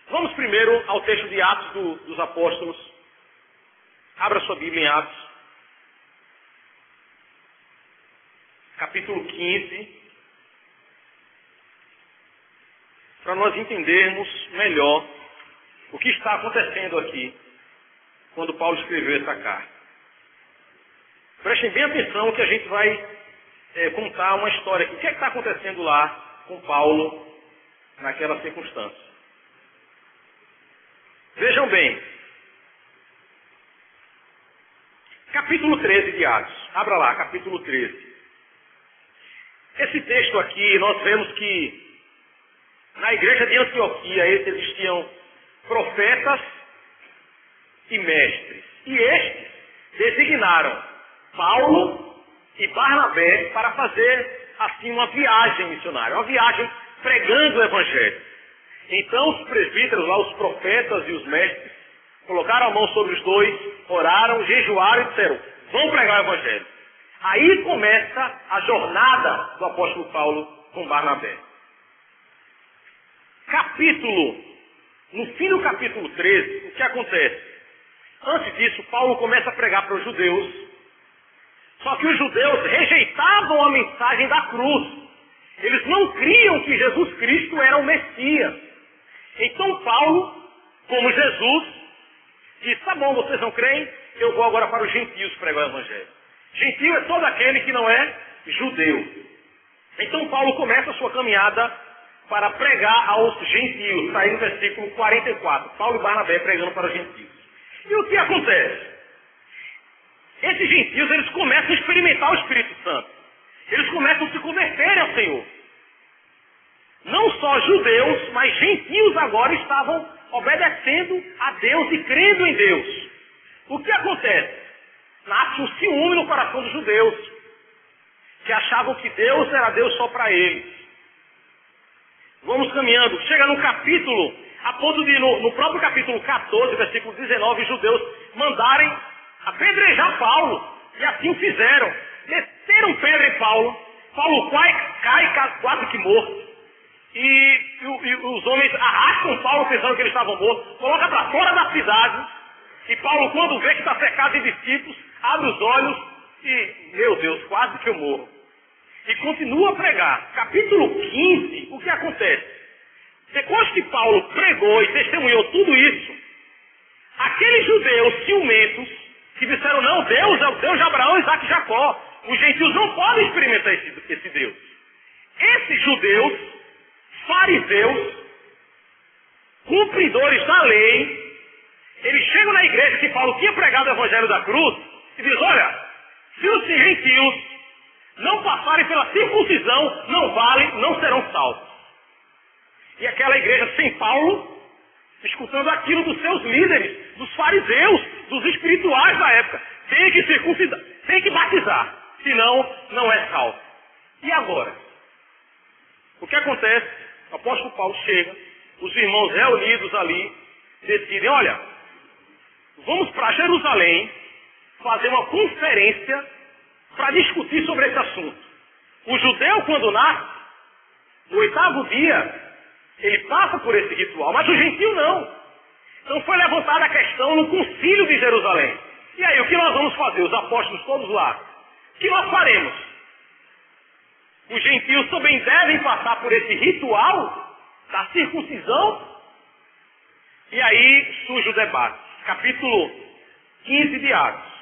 Vamos primeiro ao texto de Atos dos Apóstolos. Abra sua Bíblia em Atos. Capítulo 15. Para nós entendermos melhor o que está acontecendo aqui, quando Paulo escreveu essa carta. Prestem bem atenção que a gente vai contar uma história aqui. O que é que está acontecendo lá com Paulo naquela circunstância? Vejam bem. Capítulo 13 de Atos. Abra lá, capítulo 13. Esse texto aqui, nós vemos que na igreja de Antioquia existiam profetas e mestres. E estes designaram Paulo e Barnabé para fazer assim uma viagem missionária, uma viagem pregando o evangelho. Então os presbíteros lá, os profetas e os mestres, colocaram a mão sobre os dois, oraram, jejuaram e disseram: vão pregar o evangelho. Aí começa a jornada do apóstolo Paulo com Barnabé. No fim do capítulo 13, o que acontece? Antes disso, Paulo começa a pregar para os judeus. Só que os judeus rejeitavam a mensagem da cruz. Eles não criam que Jesus Cristo era o Messias. Então Paulo, como Jesus, disse: tá bom, vocês não creem? Eu vou agora para os gentios pregar o evangelho. Gentio é todo aquele que não é judeu. Então Paulo começa a sua caminhada para pregar aos gentios. Está aí no versículo 44. Paulo e Barnabé pregando para os gentios. E o que acontece? Esses gentios, eles começam a experimentar o Espírito Santo. Eles começam a se converterem ao Senhor. Não só judeus, mas gentios agora estavam obedecendo a Deus e crendo em Deus. O que acontece? Nasce um ciúme no coração dos judeus, que achavam que Deus era Deus só para eles. Vamos caminhando. Chega no capítulo, a ponto de no próprio capítulo 14, versículo 19, os judeus mandarem apedrejar Paulo. E assim o fizeram. Meteram pedra em Paulo. Paulo cai quase que morto. E os homens arrastam Paulo pensando que eles estavam mortos. Coloca para fora da cidade. E Paulo, quando vê que está cercado de discípulos, abre os olhos e, meu Deus, quase que eu morro. E continua a pregar. Capítulo 15, o que acontece? Depois que Paulo pregou e testemunhou tudo isso, aqueles judeus ciumentos que disseram: não, Deus é o Deus de Abraão, Isaac e Jacó. Os gentios não podem experimentar esse Deus. Esses judeus, fariseus, cumpridores da lei, eles chegam na igreja que Paulo tinha pregado o evangelho da cruz e dizem: olha, se os gentios não passarem pela circuncisão, não valem, não serão salvos. E aquela igreja sem Paulo, escutando aquilo dos seus líderes, dos fariseus, dos espirituais da época: tem que circuncidar, tem que batizar, senão não é salvo. E agora? O que acontece? O apóstolo Paulo chega, os irmãos reunidos ali decidem: olha, vamos para Jerusalém fazer uma conferência para discutir sobre esse assunto. O judeu, quando nasce, no 8º dia, ele passa por esse ritual, mas o gentio não. Então foi levantada a questão no concílio de Jerusalém. E aí, o que nós vamos fazer? Os apóstolos todos lá. O que nós faremos? Os gentios também devem passar por esse ritual da circuncisão? E aí surge o debate. Capítulo 15 de Atos.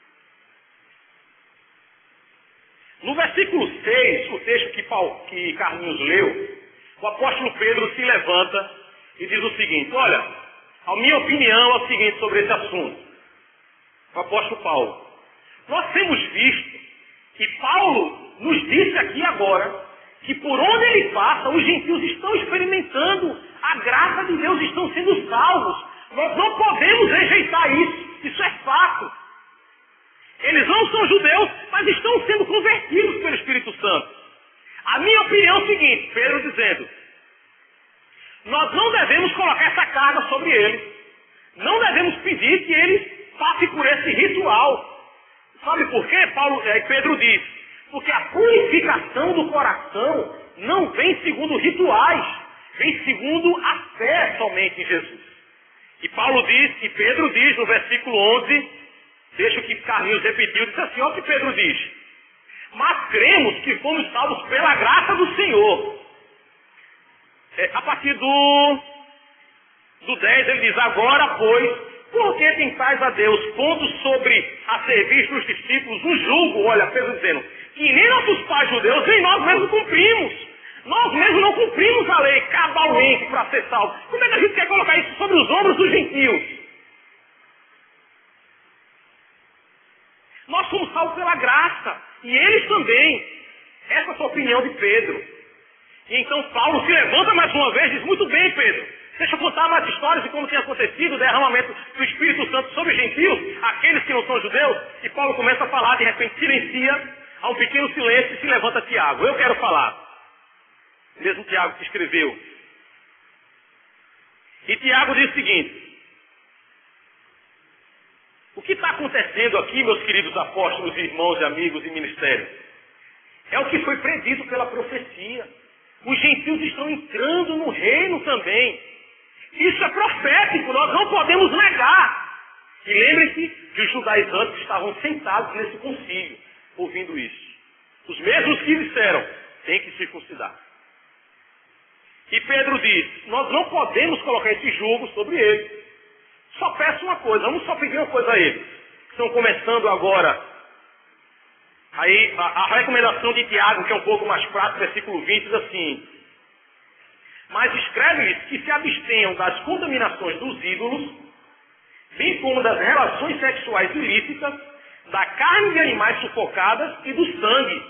No versículo 6, o texto que Carlinhos leu, o apóstolo Pedro se levanta e diz o seguinte: olha, a minha opinião é o seguinte sobre esse assunto. O apóstolo Paulo: nós temos visto, e Paulo nos disse aqui agora, que por onde ele passa, os gentios estão experimentando a graça de Deus, estão sendo salvos. Nós não podemos rejeitar isso. Isso é fato. Eles não são judeus, mas estão sendo convertidos pelo Espírito Santo. A minha opinião é o seguinte, Pedro dizendo: nós não devemos colocar essa carga sobre eles. Não devemos pedir que eles passem por esse ritual. Sabe por quê? Pedro diz: porque a purificação do coração não vem segundo rituais. vem segundo a fé somente em Jesus. E Paulo diz, e Pedro diz no versículo 11, deixa o que Carlinhos repetiu, diz assim, olha o que Pedro diz. Mas cremos que fomos salvos pela graça do Senhor. A partir do 10 ele diz, agora pois, por que tentais a Deus, pondo sobre a serviço dos discípulos um jugo, olha, Pedro dizendo, que nem nossos pais judeus, nem nós mesmos cumprimos. Nós mesmos não cumprimos a lei cabalmente para ser salvos. Como é que a gente quer colocar isso sobre os ombros dos gentios? Nós somos salvos pela graça. E eles também. Essa é a opinião de Pedro. E então Paulo se levanta mais uma vez e diz, muito bem, Pedro, deixa eu contar mais histórias de como tinha acontecido o derramamento do Espírito Santo sobre os gentios, aqueles que não são judeus. E Paulo começa a falar, de repente silencia, há um pequeno silêncio e se levanta Tiago. Eu quero falar. Mesmo Tiago que escreveu. E Tiago diz o seguinte, o que está acontecendo aqui, meus queridos apóstolos, irmãos e amigos e ministérios, é o que foi predito pela profecia. Os gentios estão entrando no reino também. Isso é profético, nós não podemos negar. E lembrem-se que os judaizantes estavam sentados nesse concílio, ouvindo isso. Os mesmos que disseram, tem que circuncidar. E Pedro diz, nós não podemos colocar esse jugo sobre eles. Só peço uma coisa, vamos só pedir uma coisa a eles. Estão começando agora. Aí a recomendação de Tiago, que é um pouco mais prática, versículo 20, diz assim, mas escreve-lhes que se abstenham das contaminações dos ídolos, bem como das relações sexuais ilícitas, da carne de animais sufocadas e do sangue.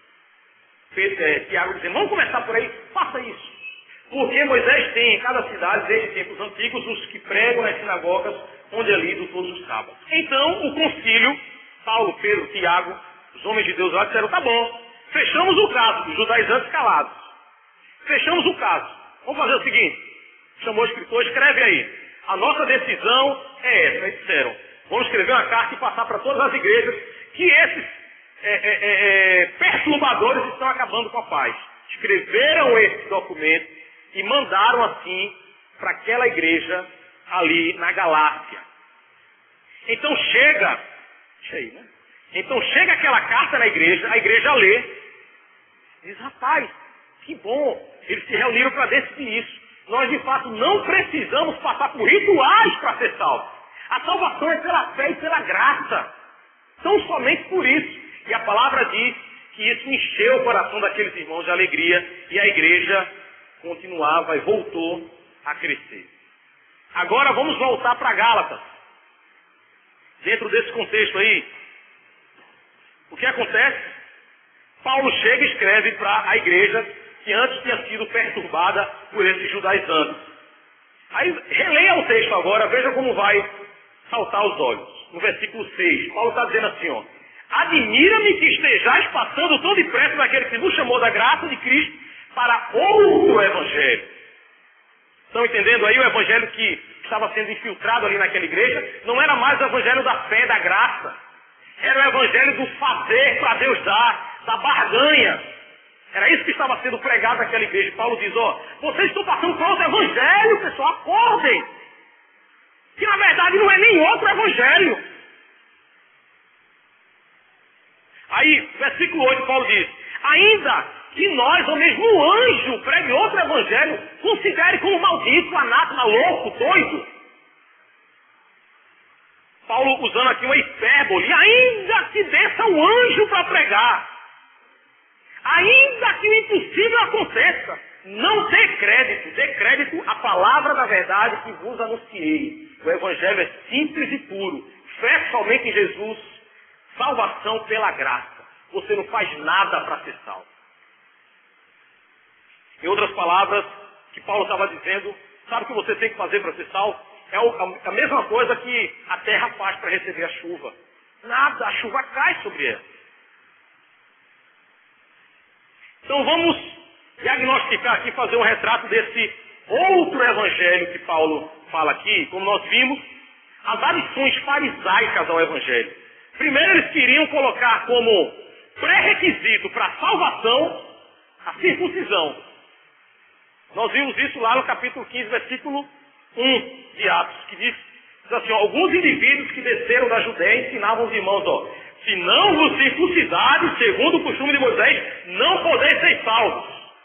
Tiago diz, vamos começar por aí, faça isso. Porque Moisés tem em cada cidade, desde tempos antigos, os que pregam nas sinagogas, onde é lido todos os sábados. Então, o concílio, Paulo, Pedro, Tiago, os homens de Deus lá disseram, tá bom, fechamos o caso, os judaizantes calados. Fechamos o caso. Vamos fazer o seguinte, chamou o escritor, escreve aí. A nossa decisão é essa. Eles disseram, vamos escrever uma carta e passar para todas as igrejas que esses perturbadores estão acabando com a paz. Escreveram esse documento e mandaram assim para aquela igreja ali na Galácia. Então chega, Então chega aquela carta na igreja, a igreja lê, diz, rapaz, que bom, eles se reuniram para decidir isso. Nós de fato não precisamos passar por rituais para ser salvos. A salvação é pela fé e pela graça. Tão somente por isso. E a palavra diz que isso encheu o coração daqueles irmãos de alegria e a igreja continuava e voltou a crescer. Agora vamos voltar para Gálatas. Dentro desse contexto aí, o que acontece? Paulo chega e escreve para a igreja que antes tinha sido perturbada por esses judaizantes. Aí releia o texto agora, veja como vai saltar aos olhos. No versículo 6, Paulo está dizendo assim, ó, admira-me que estejais passando tão depressa daquele que nos chamou da graça de Cristo para outro evangelho. Estão entendendo aí o evangelho que estava sendo infiltrado ali naquela igreja? Não era mais o evangelho da fé, da graça. Era o evangelho do fazer para Deus dar, da barganha. Era isso que estava sendo pregado naquela igreja. Paulo diz, ó, vocês estão passando por outro evangelho, pessoal, acordem. Que na verdade não é nem outro evangelho. Aí, versículo 8, Paulo diz, ainda que nós, ou mesmo um anjo, pregue outro evangelho, considere como maldito, anátema, louco, doido. Paulo usando aqui uma hipérbole, ainda que desça um anjo para pregar, ainda que o impossível aconteça, não dê crédito à palavra da verdade que vos anunciei. O evangelho é simples e puro, fé somente em Jesus, salvação pela graça. Você não faz nada para ser salvo. Em outras palavras, que Paulo estava dizendo, sabe o que você tem que fazer para ser salvo? É a mesma coisa que a terra faz para receber a chuva. Nada, a chuva cai sobre ela. Então vamos diagnosticar aqui, fazer um retrato desse outro evangelho que Paulo fala aqui. Como nós vimos, as adições farisaicas ao evangelho. Primeiro eles queriam colocar como pré-requisito para a salvação a circuncisão. Nós vimos isso lá no capítulo 15, versículo 1 de Atos, que diz assim, ó, alguns indivíduos que desceram da Judéia ensinavam os irmãos, ó, se não vos circuncidares, segundo o costume de Moisés, não podeis ser salvos.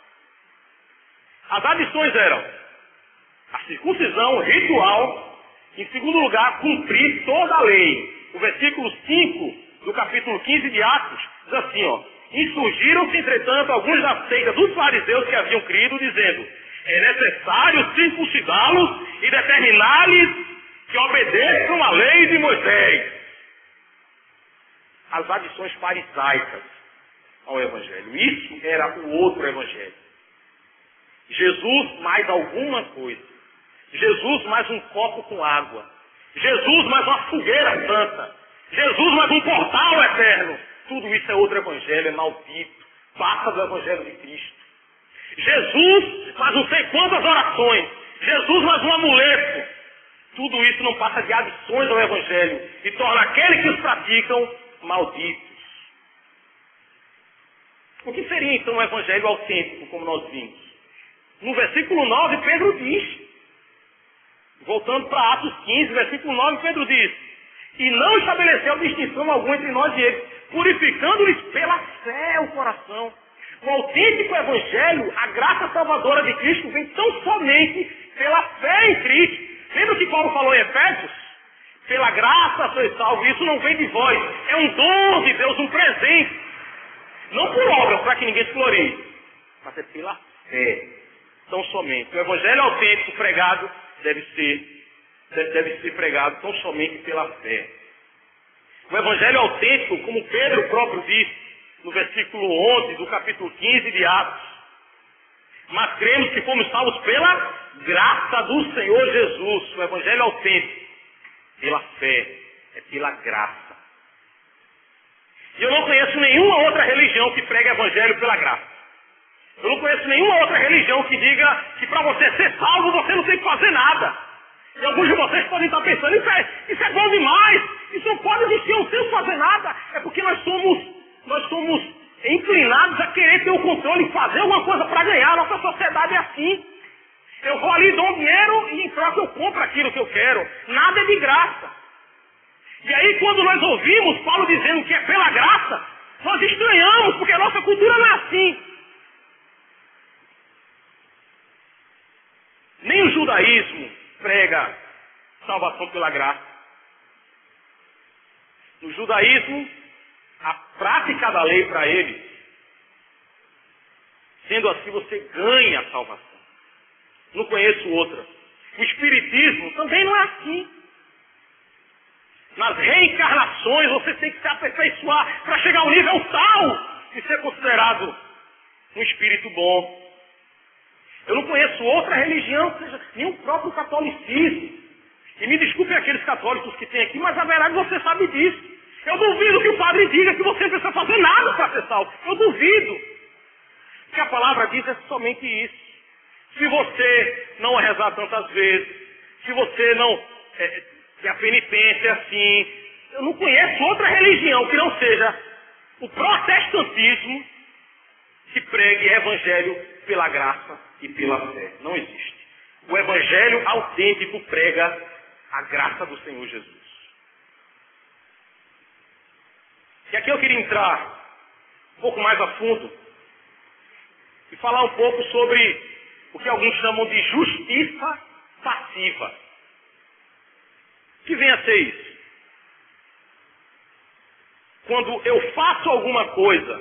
As adições eram a circuncisão ritual, em segundo lugar, cumprir toda a lei. O versículo 5 do capítulo 15 de Atos diz assim, ó, insurgiram-se, entretanto, alguns da seita dos fariseus que haviam crido, dizendo, é necessário circuncidá-los e determinar-lhes que obedeçam a lei de Moisés. As adições farisaicas ao Evangelho. Isso era o outro Evangelho. Jesus mais alguma coisa. Jesus mais um copo com água. Jesus mais uma fogueira santa. Jesus mais um portal eterno. Tudo isso é outro Evangelho, é maldito. Passa do Evangelho de Cristo. Jesus mais não sei quantas orações. Jesus mais um amuleto. Tudo isso não passa de adições ao Evangelho e torna aqueles que os praticam malditos. O que seria então um Evangelho autêntico, como nós vimos? No versículo 9, Pedro diz, voltando para Atos 15, versículo 9, Pedro diz, e não estabeleceu distinção alguma entre nós e eles, purificando-lhes pela fé o coração. O autêntico Evangelho, a graça salvadora de Cristo, vem tão somente pela fé em Cristo. Lembra que Paulo falou em Efésios? Pela graça sois salvos. Isso não vem de vós. É um dom de Deus, um presente. Não por obra, para que ninguém se glorie. Mas é pela fé. Tão somente. O Evangelho autêntico pregado deve ser pregado tão somente pela fé. O Evangelho autêntico, como Pedro próprio disse, no versículo 11 do capítulo 15 de Atos, mas cremos que fomos salvos pela graça do Senhor Jesus. O Evangelho autêntico, pela fé, é pela graça. E eu não conheço nenhuma outra religião que pregue Evangelho pela graça. Eu não conheço nenhuma outra religião que diga que para você ser salvo você não tem que fazer nada. E alguns de vocês podem estar pensando, isso é bom demais, isso não pode existir, eu não tenho que fazer nada. É porque nós somos inclinados a querer ter o controle e fazer alguma coisa para ganhar. Nossa sociedade é assim. Eu vou ali, dou um dinheiro e em troca eu compro aquilo que eu quero. Nada é de graça. E aí quando nós ouvimos Paulo dizendo que é pela graça, nós estranhamos, porque a nossa cultura não é assim. Nem o judaísmo prega salvação pela graça. No judaísmo, a prática da lei para eles, sendo assim, você ganha a salvação. Não conheço outra. O espiritismo também não é assim. Nas reencarnações, você tem que se aperfeiçoar para chegar ao nível tal de ser considerado um espírito bom. Eu não conheço outra religião, seja nem o próprio catolicismo. E me desculpem aqueles católicos que tem aqui, mas a verdade você sabe disso. Eu duvido que o padre diga que você não precisa fazer nada para ser salvo. Eu duvido. O que a palavra diz é somente isso. Se você não rezar tantas vezes, se você não ter a penitência assim, eu não conheço outra religião que não seja o protestantismo que pregue evangelho pela graça e pela fé. Não existe. O evangelho autêntico prega a graça do Senhor Jesus. E aqui eu queria entrar um pouco mais a fundo e falar um pouco sobre o que alguns chamam de justiça passiva. O que vem a ser isso? Quando eu faço alguma coisa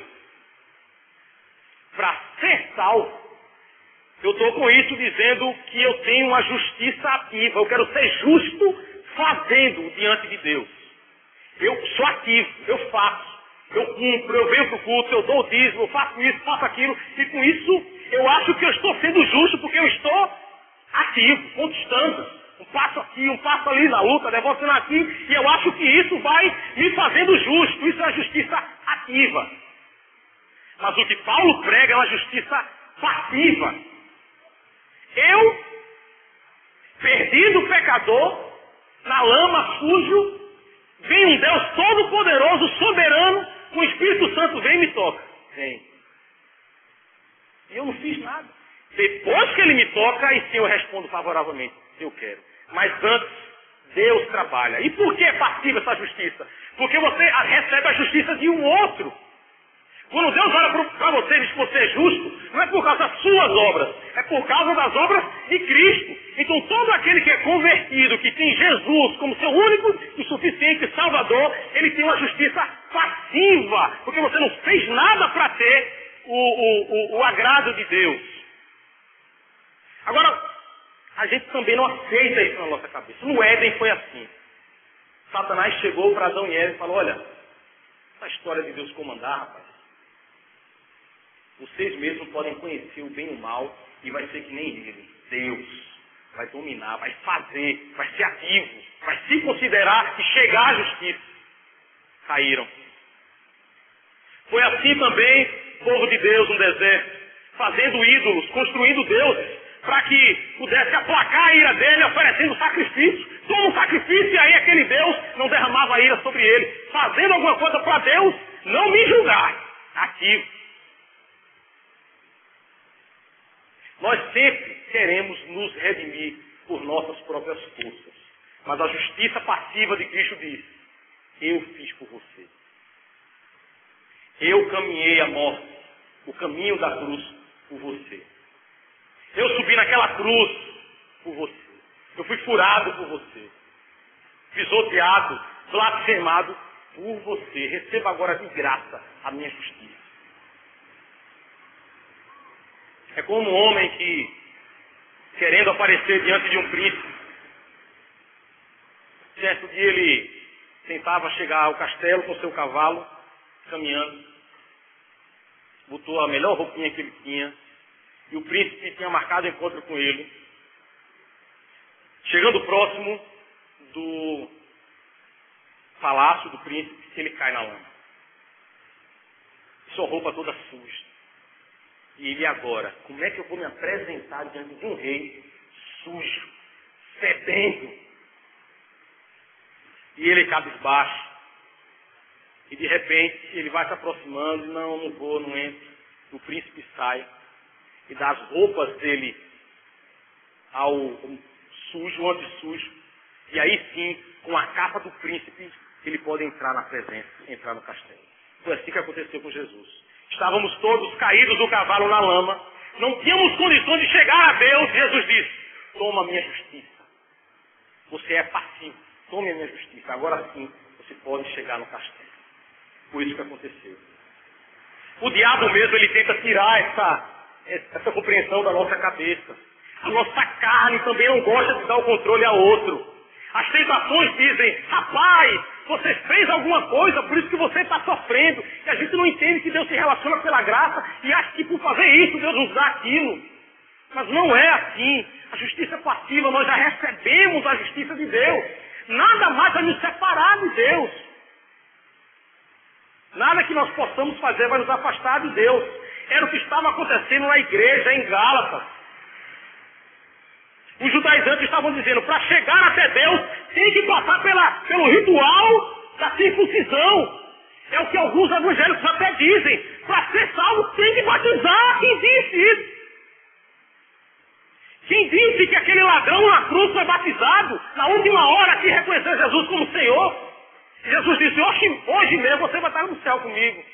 para ser salvo, eu estou com isso dizendo que eu tenho uma justiça ativa. Eu quero ser justo fazendo diante de Deus. Eu sou ativo, eu faço, eu cumpro, eu venho para o culto, eu dou o dízimo, eu faço isso, faço aquilo. E com isso eu acho que eu estou sendo justo porque eu estou ativo, conquistando. Um passo aqui, um passo ali na luta, devolvendo aqui. E eu acho que isso vai me fazendo justo. Isso é a justiça ativa. Mas o que Paulo prega é uma justiça passiva. Eu, perdido pecador, na lama sujo, vem um Deus todo-poderoso, soberano, com o Espírito Santo vem e me toca. Vem. E eu não fiz nada. Depois que ele me toca, aí sim eu respondo favoravelmente. Eu quero. Mas antes, Deus trabalha. E por que é passiva essa justiça? Porque você recebe a justiça de um outro. Quando Deus olha para você e diz que você é justo, não é por causa das suas obras, é por causa das obras de Cristo. Então todo aquele que é convertido, que tem Jesus como seu único e suficiente Salvador, ele tem uma justiça passiva, porque você não fez nada para ter o agrado de Deus. Agora, a gente também não aceita isso na nossa cabeça. No Éden foi assim. Satanás chegou para Adão e Eva e falou, olha, essa história de Deus comandar, rapaz, vocês mesmos podem conhecer o bem e o mal e vai ser que nem ele. Deus vai dominar, vai fazer, vai ser ativo, vai se considerar e chegar à justiça. Caíram. Foi assim também o povo de Deus no deserto, fazendo ídolos, construindo deuses, para que pudesse aplacar a ira dele, oferecendo sacrifício. Toma um sacrifício e aí aquele Deus não derramava a ira sobre ele. Fazendo alguma coisa para Deus não me julgar. Ativo. Nós sempre queremos nos redimir por nossas próprias forças. Mas a justiça passiva de Cristo diz, eu fiz por você. Eu caminhei a morte, o caminho da cruz por você. Eu subi naquela cruz por você. Eu fui furado por você. Pisoteado, blasfemado por você. Receba agora de graça a minha justiça. É como um homem que, querendo aparecer diante de um príncipe, certo dia ele tentava chegar ao castelo com seu cavalo, caminhando, botou a melhor roupinha que ele tinha, e o príncipe tinha marcado encontro com ele. Chegando próximo do palácio do príncipe, ele cai na lama. Sua roupa toda suja. E ele agora, como é que eu vou me apresentar diante de um rei sujo, fedendo? E ele cabisbaixo. E de repente ele vai se aproximando, não vou, não entro. O príncipe sai e dá as roupas dele ao sujo, anti-sujo. E aí sim, com a capa do príncipe, ele pode entrar na presença, entrar no castelo. Foi assim que aconteceu com Jesus. Estávamos todos caídos do cavalo na lama. Não tínhamos condições de chegar a Deus. Jesus disse, toma a minha justiça. Você é passivo. Tome a minha justiça. Agora sim, você pode chegar no castelo. Foi isso que aconteceu. O diabo mesmo, ele tenta tirar essa compreensão da nossa cabeça. A nossa carne também não gosta de dar o controle a outro. As tentações dizem, rapaz, você fez alguma coisa, por isso que você está sofrendo. E a gente não entende que Deus se relaciona pela graça e acha que por fazer isso Deus nos dá aquilo. Mas não é assim. A justiça passiva, nós já recebemos a justiça de Deus. Nada mais vai nos separar de Deus. Nada que nós possamos fazer vai nos afastar de Deus. Era o que estava acontecendo na igreja em Gálatas. Os judaizantes estavam dizendo, para chegar até Deus, tem que passar pelo ritual da circuncisão. É o que alguns evangélicos até dizem. Para ser salvo, tem que batizar. Quem disse isso? Quem disse que aquele ladrão na cruz foi batizado na última hora que reconheceu Jesus como Senhor? Jesus disse, hoje mesmo você vai estar no céu comigo.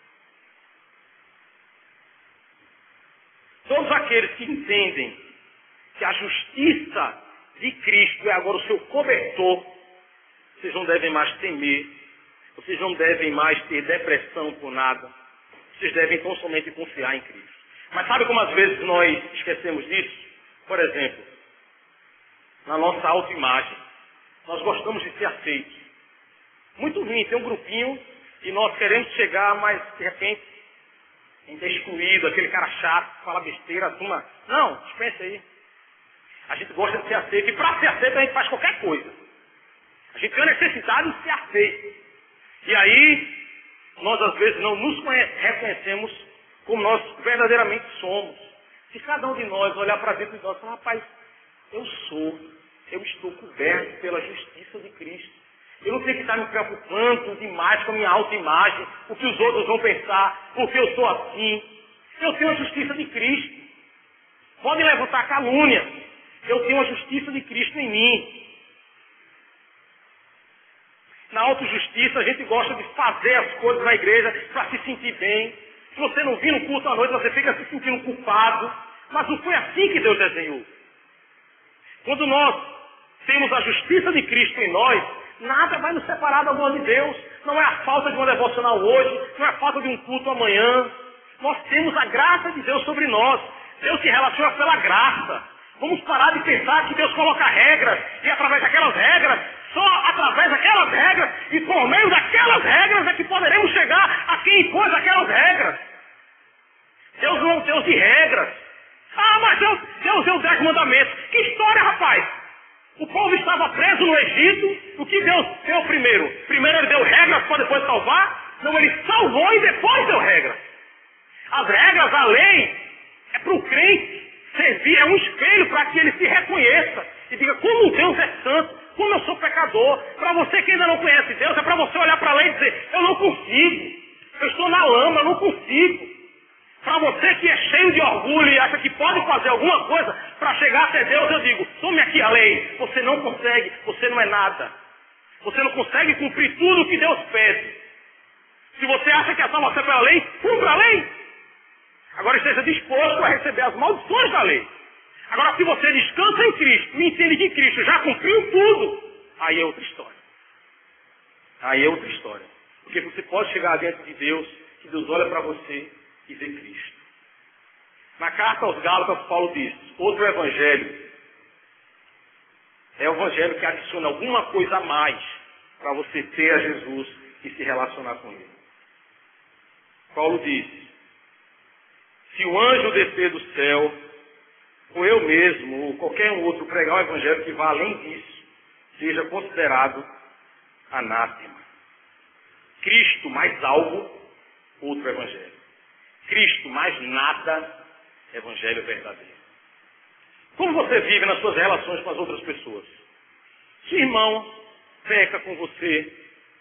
Todos aqueles que entendem que a justiça de Cristo é agora o seu cobertor, vocês não devem mais temer, vocês não devem mais ter depressão por nada, vocês devem tão somente confiar em Cristo. Mas sabe como às vezes nós esquecemos disso? Por exemplo, na nossa autoimagem, nós gostamos de ser aceitos. Muito ruim, tem um grupinho e nós queremos chegar, mas de repente a gente é excluído, aquele cara chato, fala besteira, turma. Não, dispensa aí. A gente gosta de ser aceito e para ser aceito a gente faz qualquer coisa. A gente tem a necessidade de ser aceito. E aí, nós às vezes não nos reconhecemos como nós verdadeiramente somos. Se cada um de nós olhar para dentro de nós e falar, rapaz, eu estou coberto pela justiça de Cristo. Eu não tenho que estar me preocupando demais com a minha autoimagem, o que os outros vão pensar, porque eu sou assim. Eu tenho a justiça de Cristo. podem levantar calúnia. Eu tenho a justiça de Cristo em mim. Na autojustiça, a gente gosta de fazer as coisas na igreja para se sentir bem. Se você não vir no culto à noite, você fica se sentindo culpado. Mas não foi assim que Deus desenhou. Quando nós temos a justiça de Cristo em nós, nada vai nos separar do amor de Deus. Não é a falta de uma devocional hoje, não é a falta de um culto amanhã. Nós temos a graça de Deus sobre nós. Deus se relaciona pela graça. Vamos parar de pensar que Deus coloca regras, e através daquelas regras, só através daquelas regras, e por meio daquelas regras é que poderemos chegar a quem impôs aquelas regras. Deus não é um Deus de regras. Ah, mas Deus deu 10 mandamentos. Que história, rapaz! O povo estava preso no Egito. O que Deus deu primeiro? Primeiro ele deu regras para depois salvar? Não, ele salvou e depois deu regras. As regras, a lei, é para o crente servir, é um espelho para que ele se reconheça e diga como Deus é santo, como eu sou pecador. Para você que ainda não conhece Deus, é para você olhar para a lei e dizer, eu não consigo, eu estou na lama, eu não consigo. Para você que é cheio de orgulho e acha que pode fazer alguma coisa para chegar até Deus, eu digo, tome aqui a lei. Você não consegue, você não é nada. Você não consegue cumprir tudo o que Deus pede. Se você acha que é salvação pela lei, cumpra a lei. Agora esteja disposto a receber as maldições da lei. Agora se você descansa em Cristo e entende que Cristo já cumpriu tudo, aí é outra história. Aí é outra história. Porque você pode chegar diante de Deus, que Deus olha para você e vê Cristo. Na carta aos Gálatas, Paulo diz, outro evangelho é o evangelho que adiciona alguma coisa a mais para você ter a Jesus e se relacionar com Ele. Paulo diz, se o anjo descer do céu, ou eu mesmo, ou qualquer um outro pregar um evangelho que vá além disso, seja considerado anátema. Cristo mais algo, outro evangelho. Cristo mais nada, evangelho verdadeiro. Como você vive nas suas relações com as outras pessoas? Se o irmão peca com você,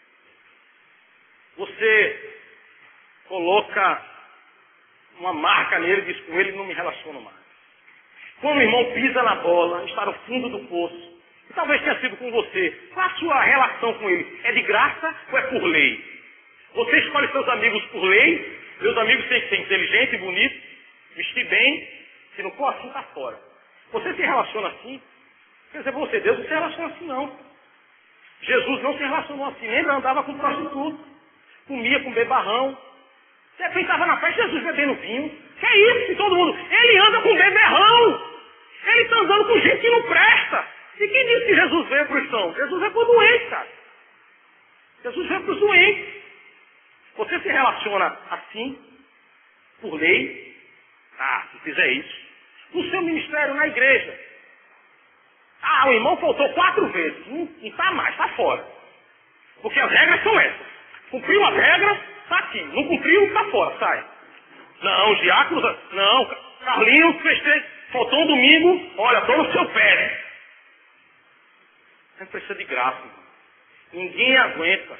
você coloca uma marca nele e diz, com ele não me relaciono mais. Quando o irmão pisa na bola, está no fundo do poço, e talvez tenha sido com você, qual a sua relação com ele? É de graça ou é por lei? Você escolhe seus amigos por lei, meus amigos têm que ser inteligente e bonito, vestir bem, se não for assim, está fora. Você se relaciona assim? Quer dizer, você, Deus não se relaciona assim não. Jesus não se relacionou assim, nem andava com prostituta, comia com bebarrão. De repente estava na festa, Jesus bebendo vinho. Que é isso, que todo mundo... Ele anda com beberrão. Ele está andando com gente que não presta. E quem disse que Jesus veio para os sãos? Jesus veio para os doentes, cara. Jesus veio para os doentes. Você se relaciona assim, por lei? Ah, se fizer isso. No seu ministério, na igreja. Ah, o irmão faltou 4 vezes. Não está mais, está fora. Porque as regras são essas. Cumpriu as regras, está aqui. Não cumpriu, está fora, sai. Não, os diáconos, não. Carlinhos fez 3, faltou um domingo, olha, estou no seu pé. A gente precisa de graça, irmão. Ninguém aguenta.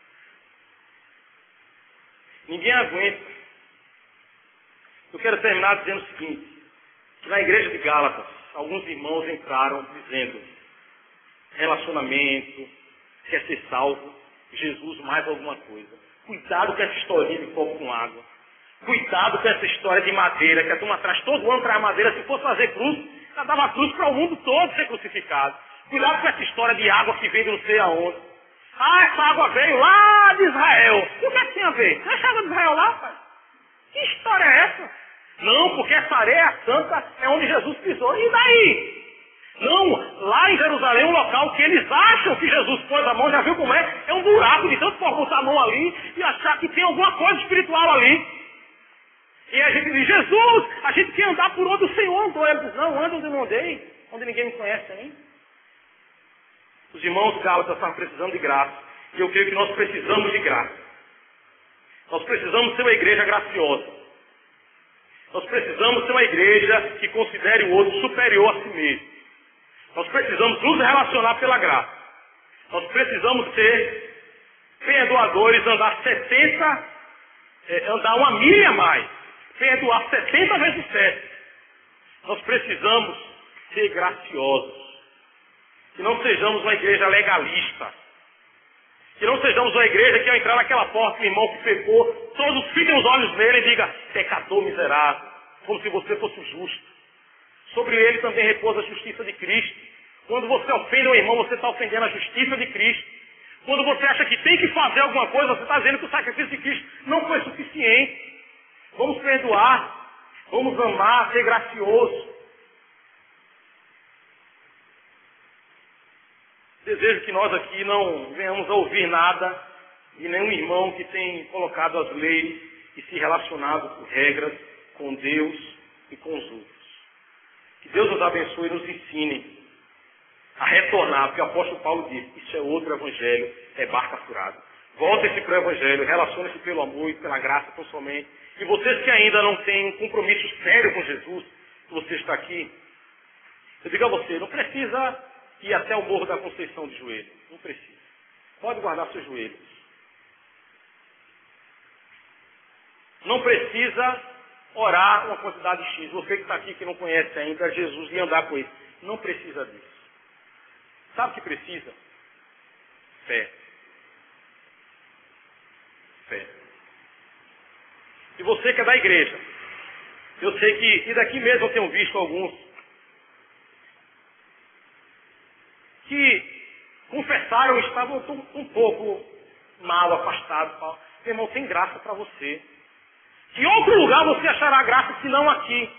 Ninguém aguenta. Eu quero terminar dizendo o seguinte, que na igreja de Gálatas, alguns irmãos entraram dizendo, relacionamento, quer ser salvo, Jesus mais alguma coisa. Cuidado com essa historinha de copo com água. Cuidado com essa história de madeira, que a turma traz todo ano traz madeira, se fosse fazer cruz, ela dava cruz para o mundo todo ser crucificado. Cuidado com essa história de água que veio de não sei aonde. Ah, essa água veio lá de Israel. E o que é que tinha a ver? Não é água de Israel lá, pai? Que história é essa? Não, porque essa areia santa é onde Jesus pisou. E daí? Não, lá em Jerusalém, um local que eles acham que Jesus pôs a mão, já viu como é? É um buraco de tanto pode botar a mão ali e achar que tem alguma coisa espiritual ali. E a gente diz, Jesus, a gente quer andar por onde o Senhor andou. Ele diz, não, anda onde eu não andei, onde ninguém me conhece, hein? Os irmãos Gálatas estavam precisando de graça. E eu creio que nós precisamos de graça. Nós precisamos ser uma igreja graciosa. Nós precisamos ser uma igreja que considere o outro superior a si mesmo. Nós precisamos nos relacionar pela graça. Nós precisamos ser perdoadores, andar 1 milha a mais. Perdoar 70 vezes 7. Nós precisamos ser graciosos. Que não sejamos uma igreja legalista. Que não sejamos uma igreja que ao entrar naquela porta, o irmão que pecou, todos fiquem os olhos nele e digam, pecador miserável, como se você fosse justo. Sobre ele também repousa a justiça de Cristo. Quando você ofende o irmão, você está ofendendo a justiça de Cristo. Quando você acha que tem que fazer alguma coisa, você está dizendo que o sacrifício de Cristo não foi suficiente. Vamos perdoar, vamos amar, ser gracioso. Desejo que nós aqui não venhamos a ouvir nada de nenhum irmão que tem colocado as leis e se relacionado por regras com Deus e com os outros. Que Deus nos abençoe e nos ensine a retornar, porque o apóstolo Paulo disse, isso é outro evangelho, é barca furada. Voltem-se para o evangelho, relacionem-se pelo amor e pela graça tão somente. E vocês que ainda não têm um compromisso sério com Jesus, que você está aqui, eu digo a você, não precisa ir até o Morro da Conceição de joelho. Não precisa. Pode guardar seus joelhos. Não precisa orar uma quantidade de X. Você que está aqui que não conhece ainda Jesus e andar com ele. Não precisa disso. Sabe o que precisa? Fé. Fé. E você que é da igreja, eu sei que, e daqui mesmo eu tenho visto alguns, que confessaram, estavam um pouco mal afastados. Meu irmão, tem graça para você. Em outro lugar você achará graça, se não aqui.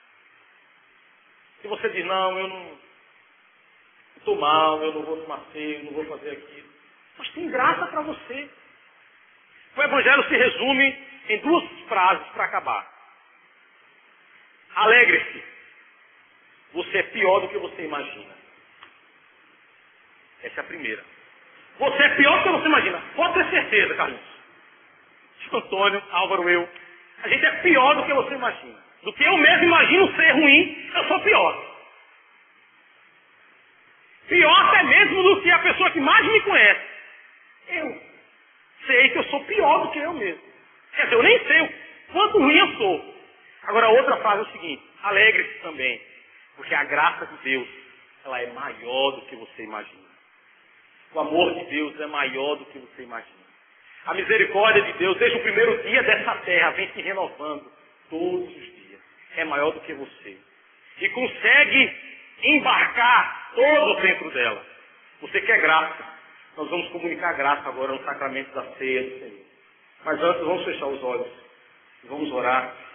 Se você diz, não, eu não estou mal, eu não vou tomar ceia, eu não vou fazer aquilo. Mas tem graça para você. O evangelho se resume em duas frases para acabar. Alegre-se. Você é pior do que você imagina. Essa é a primeira. Você é pior do que você imagina. Pode ter certeza, Carlos. Chico Antônio, Álvaro, eu. A gente é pior do que você imagina. Do que eu mesmo imagino ser ruim, eu sou pior. Pior até mesmo do que a pessoa que mais me conhece. Eu sei que eu sou pior do que eu mesmo. Quer dizer, eu nem sei o quanto ruim eu sou. Agora a outra frase é o seguinte, alegre-se também, porque a graça de Deus, ela é maior do que você imagina. O amor de Deus é maior do que você imagina. A misericórdia de Deus, desde o primeiro dia dessa terra, vem se renovando todos os dias. É maior do que você. E consegue embarcar todos dentro dela. Você quer graça. Nós vamos comunicar graça agora no sacramento da ceia do Senhor. Mas antes, vamos fechar os olhos. Vamos orar.